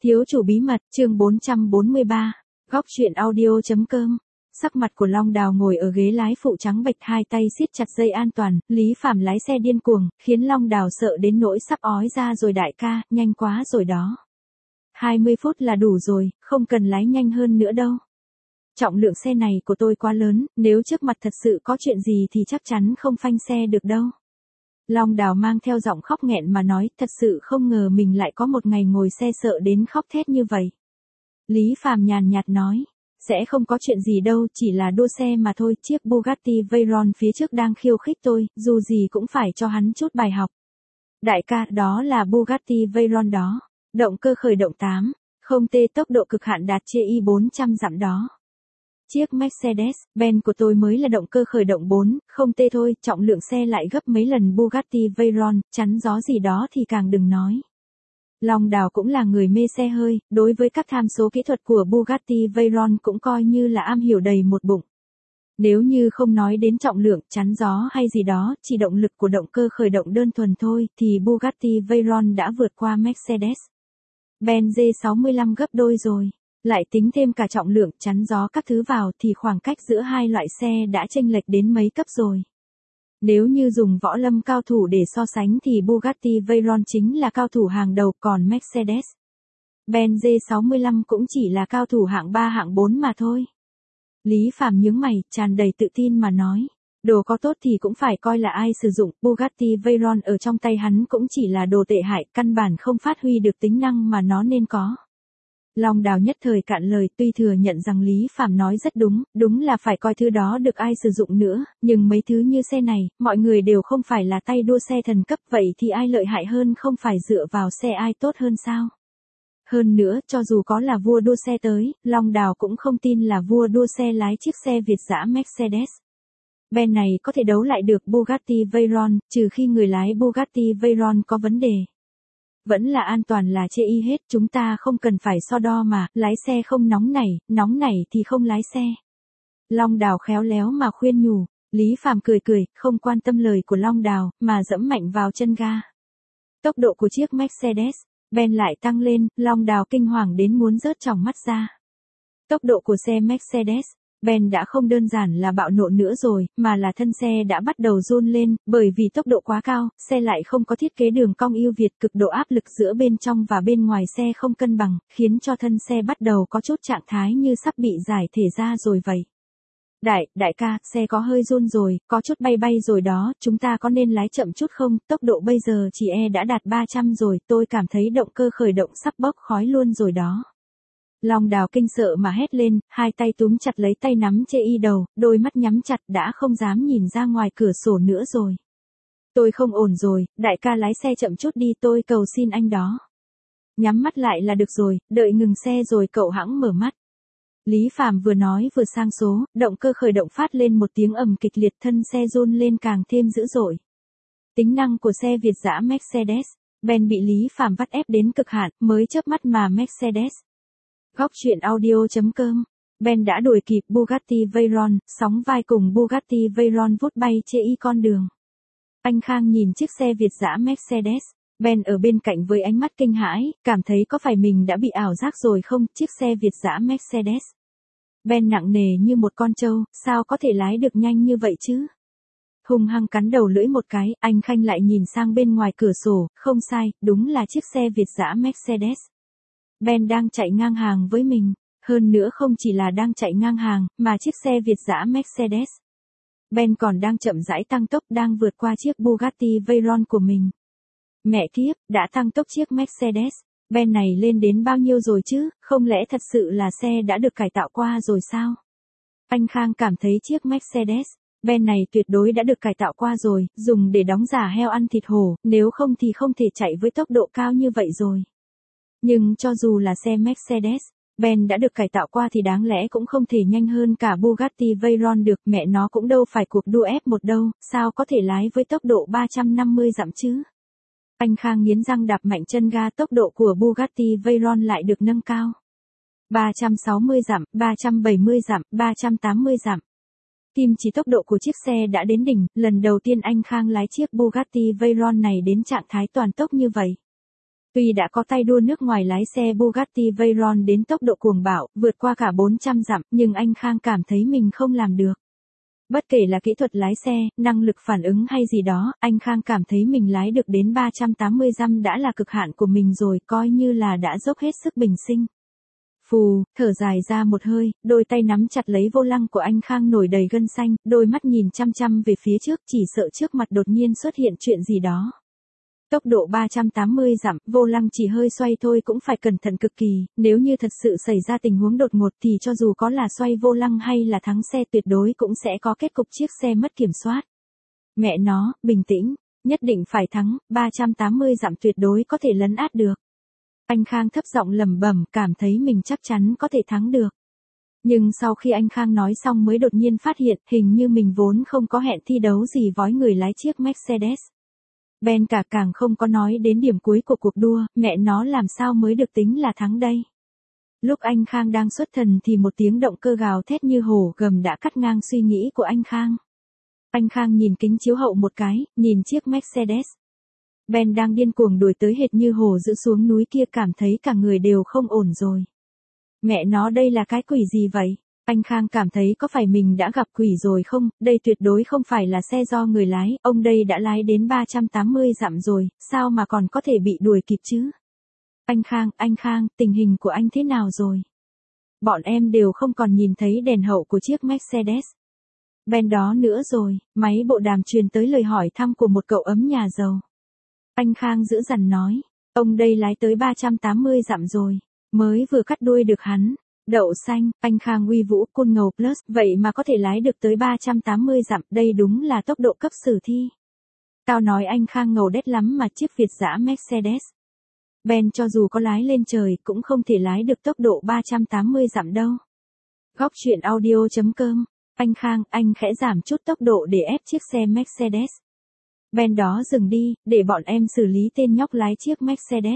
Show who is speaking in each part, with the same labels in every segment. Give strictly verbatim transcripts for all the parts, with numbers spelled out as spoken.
Speaker 1: Thiếu chủ bí mật, chương bốn trăm bốn mươi ba, góc truyện audio.com. Sắc mặt của Long Đào ngồi ở ghế lái phụ trắng bệch, hai tay siết chặt dây an toàn, Lý Phàm lái xe điên cuồng, khiến Long Đào sợ đến nỗi sắp ói ra rồi. Đại ca, nhanh quá rồi đó. hai mươi phút là đủ rồi, không cần lái nhanh hơn nữa đâu. Trọng lượng xe này của tôi quá lớn, nếu trước mặt thật sự có chuyện gì thì chắc chắn không phanh xe được đâu. Long Đào mang theo giọng khóc nghẹn mà nói, thật sự không ngờ mình lại có một ngày ngồi xe sợ đến khóc thét như vậy. Lý Phàm nhàn nhạt nói, sẽ không có chuyện gì đâu, chỉ là đua xe mà thôi, chiếc Bugatti Veyron phía trước đang khiêu khích tôi, dù gì cũng phải cho hắn chút bài học. Đại ca, đó là Bugatti Veyron đó, động cơ khởi động tám, không t tốc độ cực hạn đạt trên bốn trăm dặm đó. Chiếc Mercedes-Benz của tôi mới là động cơ khởi động bốn, không t thôi, trọng lượng xe lại gấp mấy lần Bugatti Veyron, chắn gió gì đó thì càng đừng nói. Long Đào cũng là người mê xe hơi, đối với các tham số kỹ thuật của Bugatti Veyron cũng coi như là am hiểu đầy một bụng. Nếu như không nói đến trọng lượng, chắn gió hay gì đó, chỉ động lực của động cơ khởi động đơn thuần thôi, thì Bugatti Veyron đã vượt qua Mercedes-Benz G sáu mươi lăm gấp đôi rồi. Lại tính thêm cả trọng lượng, chắn gió các thứ vào thì khoảng cách giữa hai loại xe đã chênh lệch đến mấy cấp rồi. Nếu như dùng võ lâm cao thủ để so sánh thì Bugatti Veyron chính là cao thủ hàng đầu, còn Mercedes-Benz G sáu mươi lăm cũng chỉ là cao thủ hạng ba hạng bốn mà thôi. Lý Phàm nhướng mày, tràn đầy tự tin mà nói, đồ có tốt thì cũng phải coi là ai sử dụng, Bugatti Veyron ở trong tay hắn cũng chỉ là đồ tệ hại, căn bản không phát huy được tính năng mà nó nên có. Long Đào nhất thời cạn lời, tuy thừa nhận rằng Lý Phàm nói rất đúng, đúng là phải coi thứ đó được ai sử dụng nữa, nhưng mấy thứ như xe này, mọi người đều không phải là tay đua xe thần cấp, vậy thì ai lợi hại hơn, không phải dựa vào xe ai tốt hơn sao? Hơn nữa, cho dù có là vua đua xe tới, Long Đào cũng không tin là vua đua xe lái chiếc xe Việt dã Mercedes-Benz này có thể đấu lại được Bugatti Veyron, trừ khi người lái Bugatti Veyron có vấn đề. Vẫn là an toàn là chê y hết, chúng ta không cần phải so đo mà, lái xe không nóng nảy, nóng nảy thì không lái xe. Long Đào khéo léo mà khuyên nhủ, Lý Phàm cười cười, không quan tâm lời của Long Đào, mà dẫm mạnh vào chân ga. Tốc độ của chiếc Mercedes-Benz lại tăng lên, Long Đào kinh hoàng đến muốn rớt tròng mắt ra. Tốc độ của xe Mercedes-Benz đã không đơn giản là bạo nộ nữa rồi, mà là thân xe đã bắt đầu run lên, bởi vì tốc độ quá cao, xe lại không có thiết kế đường cong ưu việt, cực độ áp lực giữa bên trong và bên ngoài xe không cân bằng, khiến cho thân xe bắt đầu có chút trạng thái như sắp bị giải thể ra rồi vậy. Đại, đại ca, xe có hơi run rồi, có chút bay bay rồi đó, chúng ta có nên lái chậm chút không, tốc độ bây giờ chỉ e đã đạt ba trăm rồi, tôi cảm thấy động cơ khởi động sắp bốc khói luôn rồi đó. Long Đào kinh sợ mà hét lên, hai tay túm chặt lấy tay nắm chê y đầu, đôi mắt nhắm chặt đã không dám nhìn ra ngoài cửa sổ nữa rồi. Tôi không ổn rồi, đại ca lái xe chậm chút đi, tôi cầu xin anh đó. Nhắm mắt lại là được rồi, đợi ngừng xe rồi cậu hẵng mở mắt. Lý Phàm vừa nói vừa sang số, động cơ khởi động phát lên một tiếng ầm kịch liệt, thân xe run lên càng thêm dữ dội. Tính năng của xe Việt dã Mercedes-Benz bị Lý Phàm vắt ép đến cực hạn, mới chớp mắt mà Mercedes. Góc truyện audio.com. Ben đã đuổi kịp Bugatti Veyron, sóng vai cùng Bugatti Veyron vút bay chê y con đường. Anh Khang nhìn chiếc xe Việt dã Mercedes-Benz ở bên cạnh với ánh mắt kinh hãi, cảm thấy có phải mình đã bị ảo giác rồi không, chiếc xe Việt dã Mercedes-Benz nặng nề như một con trâu, sao có thể lái được nhanh như vậy chứ? Hung hăng cắn đầu lưỡi một cái, anh Khanh lại nhìn sang bên ngoài cửa sổ, không sai, đúng là chiếc xe Việt dã Mercedes. Ben đang chạy ngang hàng với mình, hơn nữa không chỉ là đang chạy ngang hàng, mà chiếc xe Việt dã Mercedes. Ben còn đang chậm rãi tăng tốc, đang vượt qua chiếc Bugatti Veyron của mình. Mẹ kiếp, đã tăng tốc chiếc Mercedes, Ben này lên đến bao nhiêu rồi chứ, không lẽ thật sự là xe đã được cải tạo qua rồi sao? Anh Khang cảm thấy chiếc Mercedes, Ben này tuyệt đối đã được cải tạo qua rồi, dùng để đóng giả heo ăn thịt hổ, nếu không thì không thể chạy với tốc độ cao như vậy rồi. Nhưng cho dù là xe Mercedes-Benz đã được cải tạo qua thì đáng lẽ cũng không thể nhanh hơn cả Bugatti Veyron được, mẹ nó cũng đâu phải cuộc đua ép một đâu, sao có thể lái với tốc độ ba trăm năm mươi dặm chứ? Anh Khang nghiến răng đạp mạnh chân ga, tốc độ của Bugatti Veyron lại được nâng cao. ba trăm sáu mươi dặm, ba trăm bảy mươi dặm, ba trăm tám mươi dặm. Kim chỉ tốc độ của chiếc xe đã đến đỉnh, lần đầu tiên anh Khang lái chiếc Bugatti Veyron này đến trạng thái toàn tốc như vậy. Tuy đã có tay đua nước ngoài lái xe Bugatti Veyron đến tốc độ cuồng bạo, vượt qua cả bốn trăm dặm, nhưng anh Khang cảm thấy mình không làm được. Bất kể là kỹ thuật lái xe, năng lực phản ứng hay gì đó, anh Khang cảm thấy mình lái được đến ba trăm tám mươi dặm đã là cực hạn của mình rồi, coi như là đã dốc hết sức bình sinh. Phù, thở dài ra một hơi, đôi tay nắm chặt lấy vô lăng của anh Khang nổi đầy gân xanh, đôi mắt nhìn chăm chăm về phía trước, chỉ sợ trước mặt đột nhiên xuất hiện chuyện gì đó. Tốc độ ba trăm tám mươi dặm, vô lăng chỉ hơi xoay thôi cũng phải cẩn thận cực kỳ, nếu như thật sự xảy ra tình huống đột ngột thì cho dù có là xoay vô lăng hay là thắng xe tuyệt đối cũng sẽ có kết cục chiếc xe mất kiểm soát. Mẹ nó, bình tĩnh, nhất định phải thắng, ba trăm tám mươi dặm tuyệt đối có thể lấn át được. Anh Khang thấp giọng lẩm bẩm, cảm thấy mình chắc chắn có thể thắng được. Nhưng sau khi anh Khang nói xong mới đột nhiên phát hiện hình như mình vốn không có hẹn thi đấu gì với người lái chiếc Mercedes. Ben cả càng không có nói đến điểm cuối của cuộc đua, mẹ nó làm sao mới được tính là thắng đây. Lúc anh Khang đang xuất thần thì một tiếng động cơ gào thét như hổ gầm đã cắt ngang suy nghĩ của anh Khang. Anh Khang nhìn kính chiếu hậu một cái, nhìn chiếc Mercedes. Ben đang điên cuồng đuổi tới hệt như hổ dữ xuống núi kia, cảm thấy cả người đều không ổn rồi. Mẹ nó, đây là cái quỷ gì vậy? Anh Khang cảm thấy có phải mình đã gặp quỷ rồi không, đây tuyệt đối không phải là xe do người lái, ông đây đã lái đến ba trăm tám mươi dặm rồi, sao mà còn có thể bị đuổi kịp chứ? Anh Khang, anh Khang, tình hình của anh thế nào rồi? Bọn em đều không còn nhìn thấy đèn hậu của chiếc Mercedes. Ben đó nữa rồi, máy bộ đàm truyền tới lời hỏi thăm của một cậu ấm nhà giàu. Anh Khang dữ dằn nói, ông đây lái tới ba trăm tám mươi dặm rồi, mới vừa cắt đuôi được hắn. Đậu xanh, anh Khang uy vũ côn ngầu plus, vậy mà có thể lái được tới ba trăm tám mươi dặm, đây đúng là tốc độ cấp sử thi. Tao nói anh Khang ngầu đét lắm mà chiếc Việt dã Mercedes. Ben cho dù có lái lên trời cũng không thể lái được tốc độ ba trăm tám mươi dặm đâu. Góc truyện audio chấm com, anh Khang, anh khẽ giảm chút tốc độ để ép chiếc xe Mercedes. Ben đó dừng đi, để bọn em xử lý tên nhóc lái chiếc Mercedes.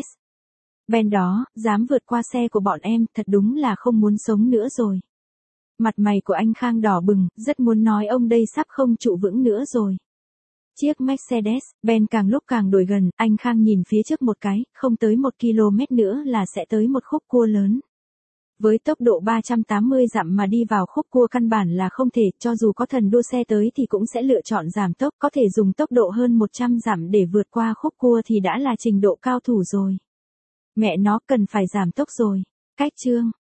Speaker 1: Ben đó, dám vượt qua xe của bọn em, thật đúng là không muốn sống nữa rồi. Mặt mày của anh Khang đỏ bừng, rất muốn nói ông đây sắp không trụ vững nữa rồi. Chiếc Mercedes, Ben càng lúc càng đuổi gần, anh Khang nhìn phía trước một cái, không tới một ki lô mét nữa là sẽ tới một khúc cua lớn. Với tốc độ ba trăm tám mươi dặm mà đi vào khúc cua căn bản là không thể, cho dù có thần đua xe tới thì cũng sẽ lựa chọn giảm tốc, có thể dùng tốc độ hơn một trăm dặm để vượt qua khúc cua thì đã là trình độ cao thủ rồi. Mẹ nó cần phải giảm tốc rồi. Cách chương